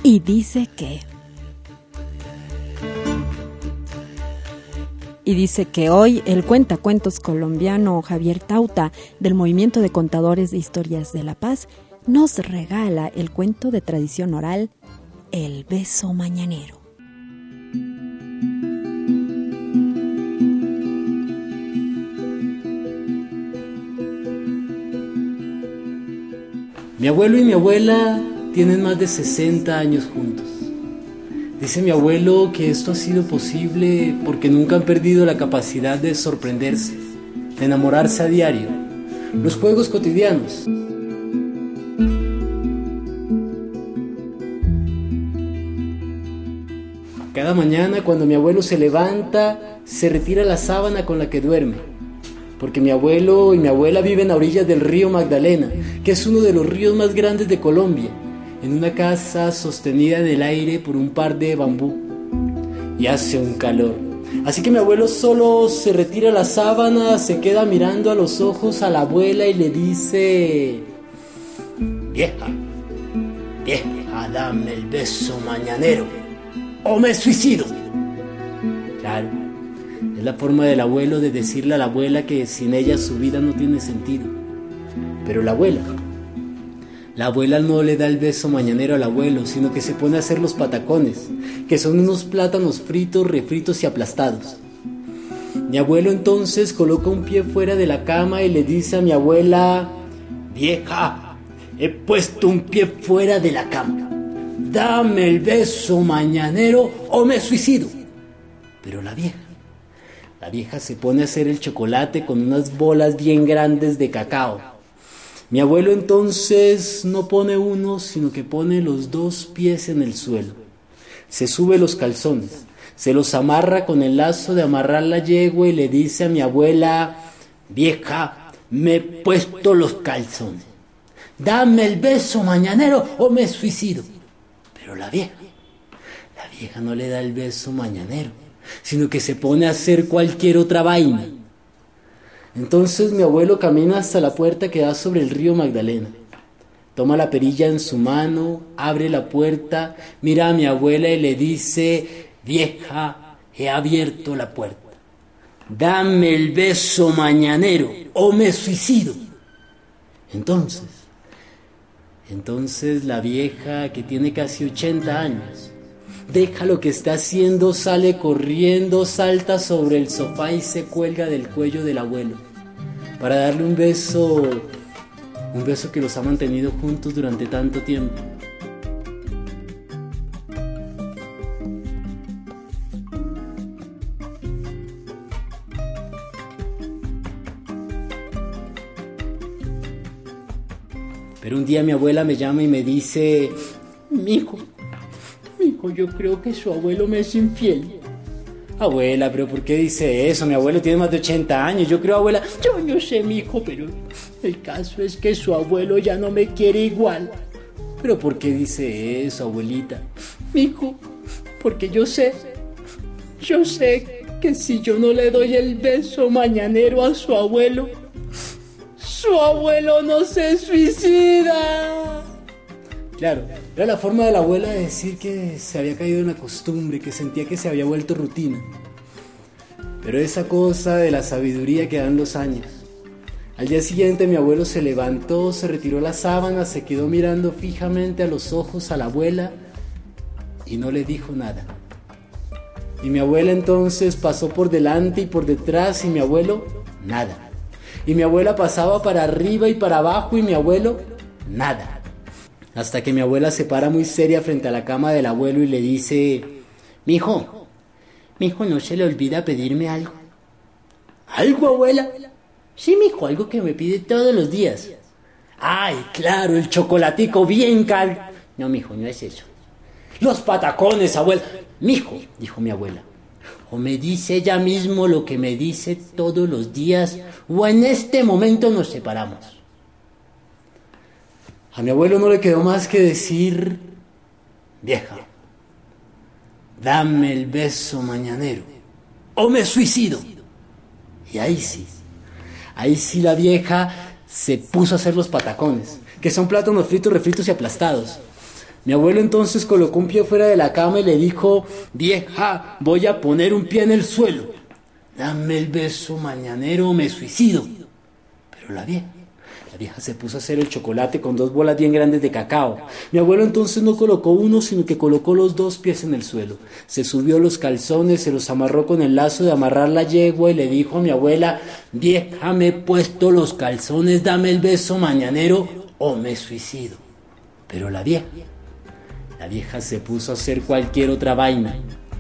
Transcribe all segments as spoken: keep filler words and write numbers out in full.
Y dice que... Y dice que hoy el cuentacuentos colombiano Javier Tauta, del Movimiento de Contadores de Historias de La Paz, nos regala el cuento de tradición oral, El beso mañanero. Mi abuelo y mi abuela tienen más de sesenta años juntos. Dice mi abuelo que esto ha sido posible porque nunca han perdido la capacidad de sorprenderse, de enamorarse a diario, los juegos cotidianos. Cada mañana cuando mi abuelo se levanta, se retira la sábana con la que duerme, porque mi abuelo y mi abuela viven a orillas del río Magdalena, que es uno de los ríos más grandes de Colombia, en una casa sostenida en el aire por un par de bambú. Y hace un calor. Así que mi abuelo solo se retira la sábana, se queda mirando a los ojos a la abuela y le dice: Vieja, vieja, dame el beso mañanero o me suicido. Claro, es la forma del abuelo de decirle a la abuela que sin ella su vida no tiene sentido. Pero la abuela... La abuela no le da el beso mañanero al abuelo, sino que se pone a hacer los patacones, que son unos plátanos fritos, refritos y aplastados. Mi abuelo entonces coloca un pie fuera de la cama y le dice a mi abuela: Vieja, he puesto un pie fuera de la cama. Dame el beso mañanero o me suicido. Pero la vieja, la vieja se pone a hacer el chocolate con unas bolas bien grandes de cacao. Mi abuelo entonces no pone uno, sino que pone los dos pies en el suelo. Se sube los calzones, se los amarra con el lazo de amarrar la yegua y le dice a mi abuela: Vieja, me he puesto los calzones. Dame el beso mañanero o me suicido. Pero la vieja, la vieja no le da el beso mañanero, sino que se pone a hacer cualquier otra vaina. Entonces mi abuelo camina hasta la puerta que da sobre el río Magdalena. Toma la perilla en su mano, abre la puerta, mira a mi abuela y le dice: Vieja, he abierto la puerta. Dame el beso mañanero o me suicido. Entonces, entonces la vieja, que tiene casi ochenta años, deja lo que está haciendo, sale corriendo, salta sobre el sofá y se cuelga del cuello del abuelo para darle un beso, un beso que los ha mantenido juntos durante tanto tiempo. Pero un día mi abuela me llama y me dice: Mijo, Mijo, yo creo que su abuelo me es infiel. Abuela, pero ¿por qué dice eso? Mi abuelo tiene más de ochenta años. Yo creo, abuela... Yo no sé, mijo, pero el caso es que su abuelo ya no me quiere igual. ¿Pero por qué dice eso, abuelita? Mijo, porque yo sé, yo sé que si yo no le doy el beso mañanero a su abuelo, su abuelo no se suicida. Claro, era la forma de la abuela de decir que se había caído en la costumbre, que sentía que se había vuelto rutina. Pero esa cosa de la sabiduría que dan los años. Al día siguiente mi abuelo se levantó, se retiró la sábana, se quedó mirando fijamente a los ojos a la abuela y no le dijo nada. Y mi abuela entonces pasó por delante y por detrás y mi abuelo, nada. Y mi abuela pasaba para arriba y para abajo y mi abuelo, nada. Hasta que mi abuela se para muy seria frente a la cama del abuelo y le dice: Mijo, mijo, ¿no se le olvida pedirme algo? ¿Algo, abuela? Sí, mijo, algo que me pide todos los días. Ay, claro, el chocolatico bien caro. No, mijo, no es eso. Los patacones, abuela. Mijo, dijo mi abuela, o me dice ella mismo lo que me dice todos los días, o en este momento nos separamos. A mi abuelo no le quedó más que decir: Vieja, dame el beso mañanero o me suicido. Y ahí sí, ahí sí la vieja se puso a hacer los patacones, que son plátanos fritos, refritos y aplastados. Mi abuelo entonces colocó un pie fuera de la cama y le dijo: vieja, voy a poner un pie en el suelo. Dame el beso mañanero o me suicido. Pero la vieja, la vieja se puso a hacer el chocolate con dos bolas bien grandes de cacao. Mi abuelo entonces no colocó uno, sino que colocó los dos pies en el suelo. Se subió los calzones, se los amarró con el lazo de amarrar la yegua y le dijo a mi abuela: vieja, me he puesto los calzones, dame el beso mañanero o me suicido. Pero la vieja, la vieja se puso a hacer cualquier otra vaina.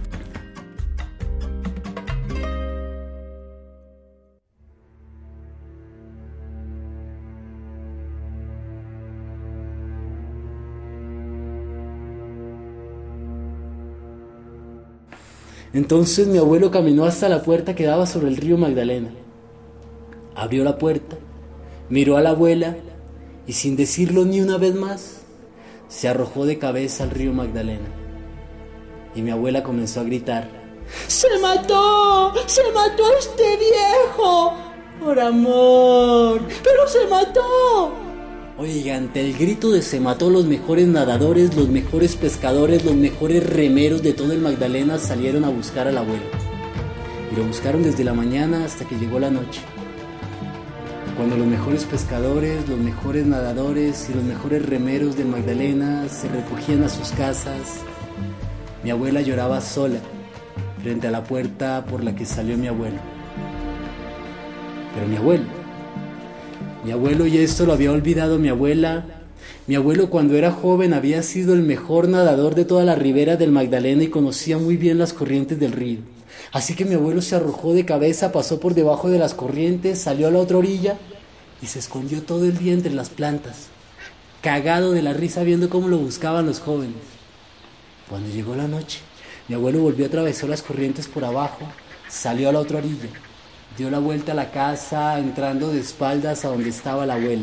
Entonces mi abuelo caminó hasta la puerta que daba sobre el río Magdalena. Abrió la puerta, miró a la abuela y sin decirlo ni una vez más, se arrojó de cabeza al río Magdalena. Y mi abuela comenzó a gritar: ¡se mató! ¡Se mató este viejo! ¡Por amor! ¡Pero se mató! Oiga, ante el grito de se mató, los mejores nadadores, los mejores pescadores, los mejores remeros de todo el Magdalena salieron a buscar al abuelo. Y lo buscaron desde la mañana hasta que llegó la noche. Cuando los mejores pescadores, los mejores nadadores y los mejores remeros del Magdalena se recogían a sus casas, mi abuela lloraba sola frente a la puerta por la que salió mi abuelo. Pero mi abuelo, mi abuelo, y esto lo había olvidado mi abuela, mi abuelo cuando era joven había sido el mejor nadador de toda la ribera del Magdalena y conocía muy bien las corrientes del río. Así que mi abuelo se arrojó de cabeza, pasó por debajo de las corrientes, salió a la otra orilla y se escondió todo el día entre las plantas, cagado de la risa viendo cómo lo buscaban los jóvenes. Cuando llegó la noche, mi abuelo volvió a atravesar las corrientes por abajo, salió a la otra orilla, dio la vuelta a la casa, entrando de espaldas a donde estaba la abuela.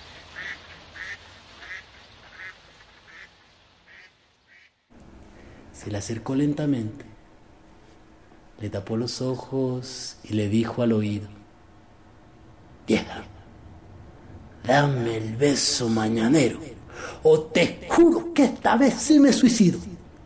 Se le acercó lentamente, le tapó los ojos y le dijo al oído: vieja, dame el beso mañanero o te juro que esta vez sí me suicido.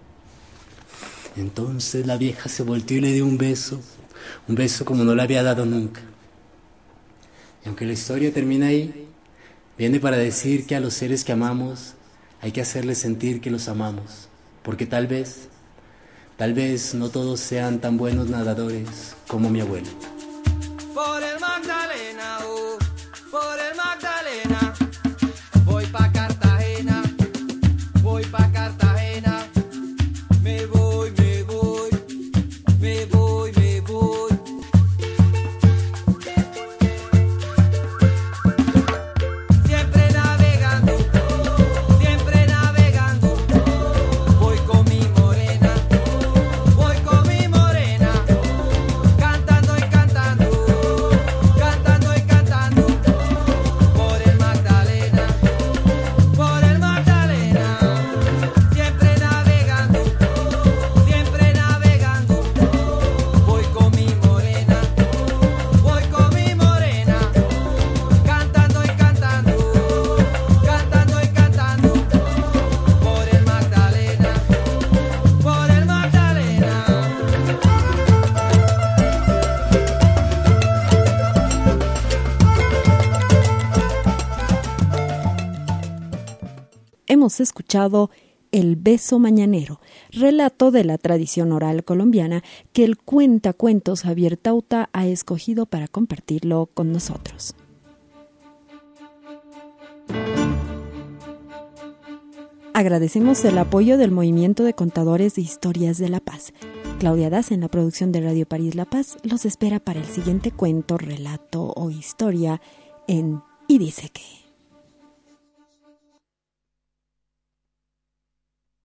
Entonces la vieja se volteó y le dio un beso, un beso como no le había dado nunca. Y aunque la historia termina ahí, viene para decir que a los seres que amamos hay que hacerles sentir que los amamos, porque tal vez, tal vez no todos sean tan buenos nadadores como mi abuelo. Por el Magdalena, oh, por el Magdalena, voy pa' Cartagena, voy pa' Cartagena, me voy, me voy, me voy, me voy. Siempre navegando, siempre navegando, voy con mi morena, voy con mi morena, cantando y cantando, cantando y cantando, por el Magdalena, por el Magdalena, siempre navegando, siempre navegando, voy con mi morena, voy con mi morena, cantando y cantando, cantando y cantando, por el Magdalena, por el Magdalena. Hemos escuchado El beso mañanero, relato de la tradición oral colombiana que el cuentacuentos Javier Tauta ha escogido para compartirlo con nosotros. Agradecemos el apoyo del Movimiento de Contadores de Historias de La Paz. Claudia Das, en la producción de Radio París La Paz, los espera para el siguiente cuento, relato o historia en Y dice que...